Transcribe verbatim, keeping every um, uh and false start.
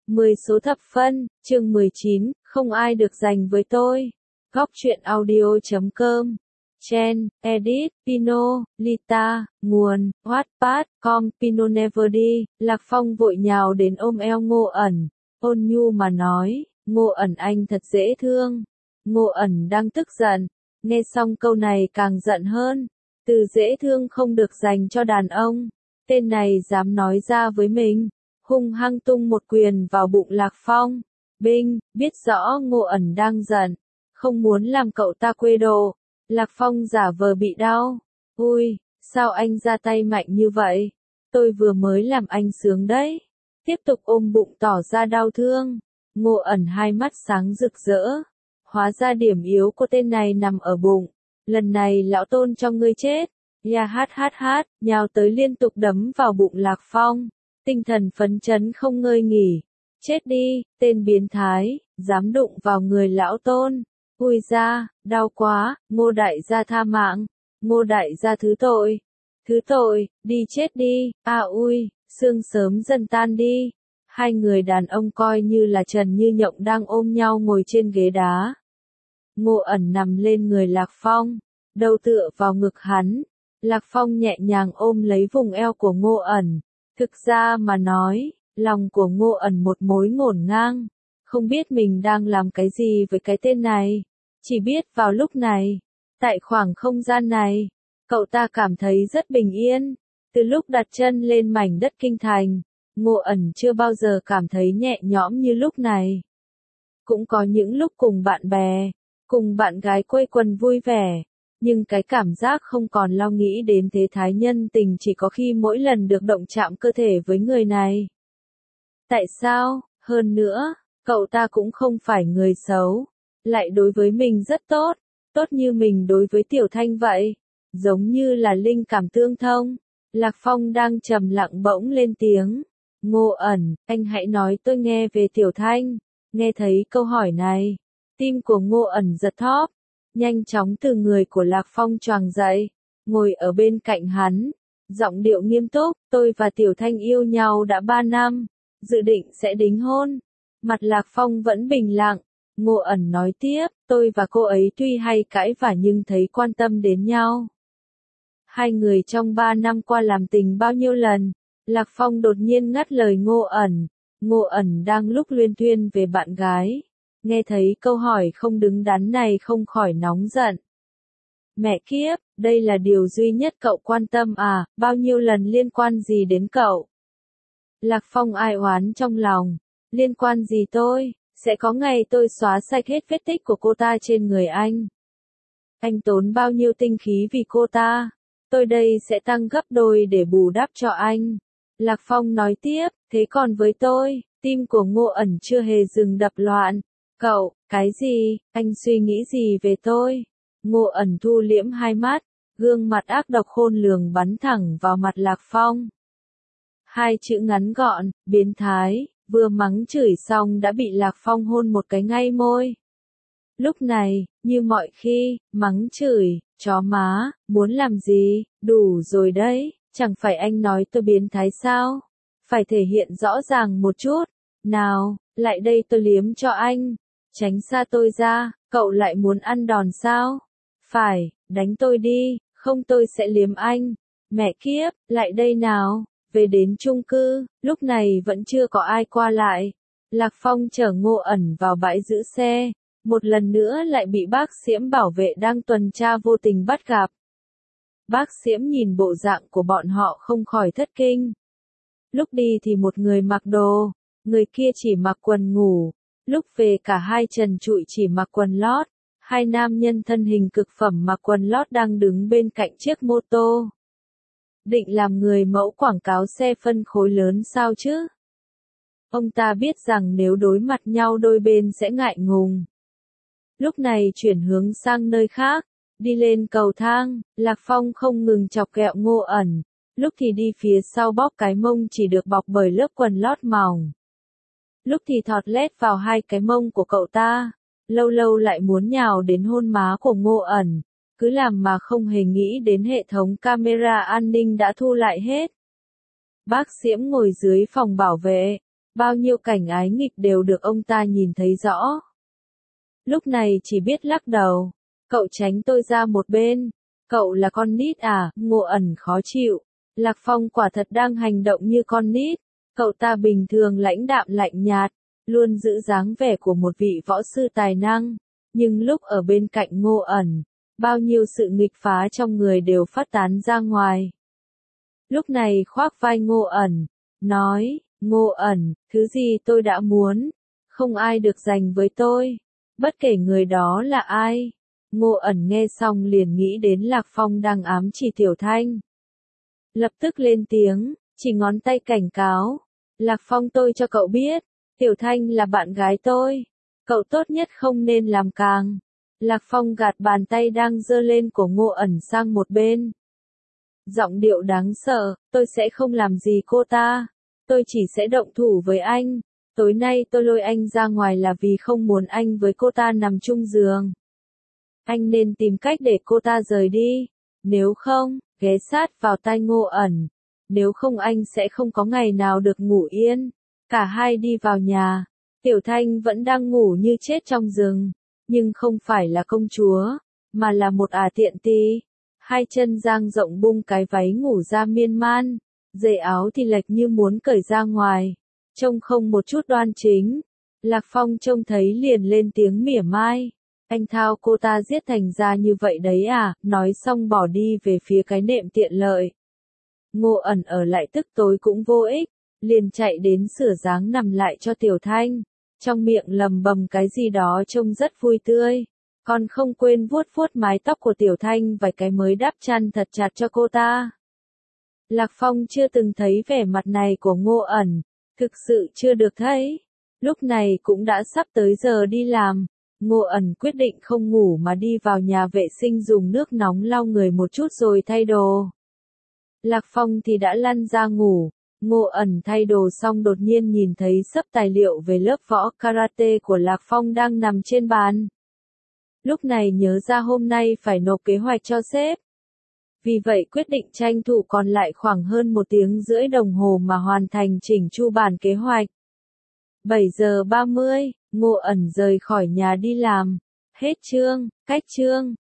mười số thập phân, chương mười chín, không ai được giành với tôi. Góc truyện audio chấm com. Chen, Edit, Pino, Lita, nguồn, Wattpad, com, Pino never đi. Lạc Phong vội nhào đến ôm eo Ngô ẩn, ôn nhu mà nói, Ngô ẩn anh thật dễ thương. Ngô ẩn đang tức giận, nghe xong câu này càng giận hơn. Từ dễ thương không được dành cho đàn ông, tên này dám nói ra với mình. Hung hăng tung một quyền vào bụng Lạc Phong. Binh, biết rõ Ngô ẩn đang giận, không muốn làm cậu ta quê đồ. Lạc Phong giả vờ bị đau. Ui, sao anh ra tay mạnh như vậy? Tôi vừa mới làm anh sướng đấy. Tiếp tục ôm bụng tỏ ra đau thương. Ngô ẩn hai mắt sáng rực rỡ. Hóa ra điểm yếu của tên này nằm ở bụng. Lần này lão tôn cho ngươi chết. Ya hát hát hát, nhào tới liên tục đấm vào bụng Lạc Phong. Tinh thần phấn chấn không ngơi nghỉ. Chết đi, tên biến thái, dám đụng vào người lão tôn. Ui ra, đau quá, Ngô đại gia tha mạng. Ngô đại gia thứ tội. Thứ tội, đi chết đi, à ui, xương sớm dần tan đi. Hai người đàn ông coi như là Trần Như Nhộng đang ôm nhau ngồi trên ghế đá. Ngô ẩn nằm lên người Lạc Phong, đầu tựa vào ngực hắn. Lạc Phong nhẹ nhàng ôm lấy vùng eo của Ngô ẩn. Thực ra mà nói, lòng của Ngô ẩn một mối ngổn ngang. Không biết mình đang làm cái gì với cái tên này. Chỉ biết vào lúc này, tại khoảng không gian này, cậu ta cảm thấy rất bình yên. Từ lúc đặt chân lên mảnh đất kinh thành, Ngô ẩn chưa bao giờ cảm thấy nhẹ nhõm như lúc này. Cũng có những lúc cùng bạn bè, cùng bạn gái quây quần vui vẻ. Nhưng cái cảm giác không còn lo nghĩ đến thế thái nhân tình chỉ có khi mỗi lần được động chạm cơ thể với người này. Tại sao? Hơn nữa, cậu ta cũng không phải người xấu. Lại đối với mình rất tốt. Tốt như mình đối với Tiểu Thanh vậy. Giống như là linh cảm tương thông. Lạc Phong đang trầm lặng bỗng lên tiếng. Ngô ẩn, anh hãy nói tôi nghe về Tiểu Thanh. Nghe thấy câu hỏi này, tim của Ngô ẩn giật thóp. Nhanh chóng từ người của Lạc Phong choàng dậy, ngồi ở bên cạnh hắn, giọng điệu nghiêm túc, tôi và Tiểu Thanh yêu nhau đã ba năm, dự định sẽ đính hôn. Mặt Lạc Phong vẫn bình lặng, Ngô ẩn nói tiếp, tôi và cô ấy tuy hay cãi vã nhưng thấy quan tâm đến nhau. Hai người trong ba năm qua làm tình bao nhiêu lần, Lạc Phong đột nhiên ngắt lời Ngô ẩn, Ngô ẩn đang lúc luyên thuyên về bạn gái. Nghe thấy câu hỏi không đứng đắn này không khỏi nóng giận. Mẹ kiếp, đây là điều duy nhất cậu quan tâm à, bao nhiêu lần liên quan gì đến cậu? Lạc Phong ai oán trong lòng, liên quan gì tôi, sẽ có ngày tôi xóa sạch hết vết tích của cô ta trên người anh. Anh tốn bao nhiêu tinh khí vì cô ta, tôi đây sẽ tăng gấp đôi để bù đắp cho anh. Lạc Phong nói tiếp, thế còn với tôi, tim của Ngô ẩn chưa hề dừng đập loạn. Cậu, cái gì, anh suy nghĩ gì về tôi? Ngô ẩn thu liễm hai mắt, gương mặt ác độc khôn lường bắn thẳng vào mặt Lạc Phong. Hai chữ ngắn gọn, biến thái, vừa mắng chửi xong đã bị Lạc Phong hôn một cái ngay môi. Lúc này, như mọi khi, mắng chửi, chó má, muốn làm gì, đủ rồi đấy, chẳng phải anh nói tôi biến thái sao? Phải thể hiện rõ ràng một chút, nào, lại đây tôi liếm cho anh. Tránh xa tôi ra, cậu lại muốn ăn đòn sao? Phải, đánh tôi đi, không tôi sẽ liếm anh. Mẹ kiếp, lại đây nào. Về đến chung cư, lúc này vẫn chưa có ai qua lại. Lạc Phong chở Ngô ẩn vào bãi giữ xe. Một lần nữa lại bị bác Xiễm bảo vệ đang tuần tra vô tình bắt gặp. Bác Xiễm nhìn bộ dạng của bọn họ không khỏi thất kinh. Lúc đi thì một người mặc đồ, người kia chỉ mặc quần ngủ. Lúc về cả hai trần trụi chỉ mặc quần lót, hai nam nhân thân hình cực phẩm mặc quần lót đang đứng bên cạnh chiếc mô tô. Định làm người mẫu quảng cáo xe phân khối lớn sao chứ? Ông ta biết rằng nếu đối mặt nhau đôi bên sẽ ngại ngùng. Lúc này chuyển hướng sang nơi khác, đi lên cầu thang, Lạc Phong không ngừng chọc ghẹo Ngô ẩn, lúc thì đi phía sau bóp cái mông chỉ được bọc bởi lớp quần lót mỏng. Lúc thì thọt lét vào hai cái mông của cậu ta, lâu lâu lại muốn nhào đến hôn má của Ngô ẩn, cứ làm mà không hề nghĩ đến hệ thống camera an ninh đã thu lại hết. Bác Xiễm ngồi dưới phòng bảo vệ, bao nhiêu cảnh ái nghịch đều được ông ta nhìn thấy rõ. Lúc này chỉ biết lắc đầu, cậu tránh tôi ra một bên, cậu là con nít à, Ngô ẩn khó chịu, Lạc Phong quả thật đang hành động như con nít, cậu ta bình thường lãnh đạm lạnh nhạt, luôn giữ dáng vẻ của một vị võ sư tài năng, nhưng lúc ở bên cạnh Ngô ẩn, bao nhiêu sự nghịch phá trong người đều phát tán ra ngoài. Lúc này khoác vai Ngô ẩn, nói, Ngô ẩn, thứ gì tôi đã muốn, không ai được giành với tôi, bất kể người đó là ai. Ngô ẩn nghe xong liền nghĩ đến Lạc Phong đang ám chỉ Tiểu Thanh. Lập tức lên tiếng, chỉ ngón tay cảnh cáo, Lạc Phong tôi cho cậu biết, Tiểu Thanh là bạn gái tôi, cậu tốt nhất không nên làm càng. Lạc Phong gạt bàn tay đang giơ lên của Ngô ẩn sang một bên. Giọng điệu đáng sợ, tôi sẽ không làm gì cô ta, tôi chỉ sẽ động thủ với anh, tối nay tôi lôi anh ra ngoài là vì không muốn anh với cô ta nằm chung giường. Anh nên tìm cách để cô ta rời đi, nếu không, ghé sát vào tai Ngô ẩn, nếu không anh sẽ không có ngày nào được ngủ yên. Cả hai đi vào nhà, Tiểu Thanh vẫn đang ngủ như chết trong rừng, nhưng không phải là công chúa, mà là một ả tiện tì. Hai chân dang rộng bung cái váy ngủ ra miên man, dề áo thì lệch như muốn cởi ra ngoài, trông không một chút đoan chính. Lạc Phong trông thấy liền lên tiếng mỉa mai, anh thao cô ta giết thành ra như vậy đấy à, nói xong bỏ đi về phía cái nệm tiện lợi. Ngô ẩn ở lại tức tối cũng vô ích, liền chạy đến sửa dáng nằm lại cho Tiểu Thanh, trong miệng lầm bầm cái gì đó trông rất vui tươi, còn không quên vuốt vuốt mái tóc của Tiểu Thanh vài cái mới đắp chăn thật chặt cho cô ta. Lạc Phong chưa từng thấy vẻ mặt này của Ngô ẩn, thực sự chưa được thấy. Lúc này cũng đã sắp tới giờ đi làm, Ngô ẩn quyết định không ngủ mà đi vào nhà vệ sinh dùng nước nóng lau người một chút rồi thay đồ. Lạc Phong thì đã lăn ra ngủ, Ngô ẩn thay đồ xong đột nhiên nhìn thấy xấp tài liệu về lớp võ karate của Lạc Phong đang nằm trên bàn. Lúc này nhớ ra hôm nay phải nộp kế hoạch cho sếp. Vì vậy quyết định tranh thủ còn lại khoảng hơn một tiếng rưỡi đồng hồ mà hoàn thành chỉnh chu bản kế hoạch. bảy giờ ba mươi, Ngô ẩn rời khỏi nhà đi làm. Hết chương, cách chương.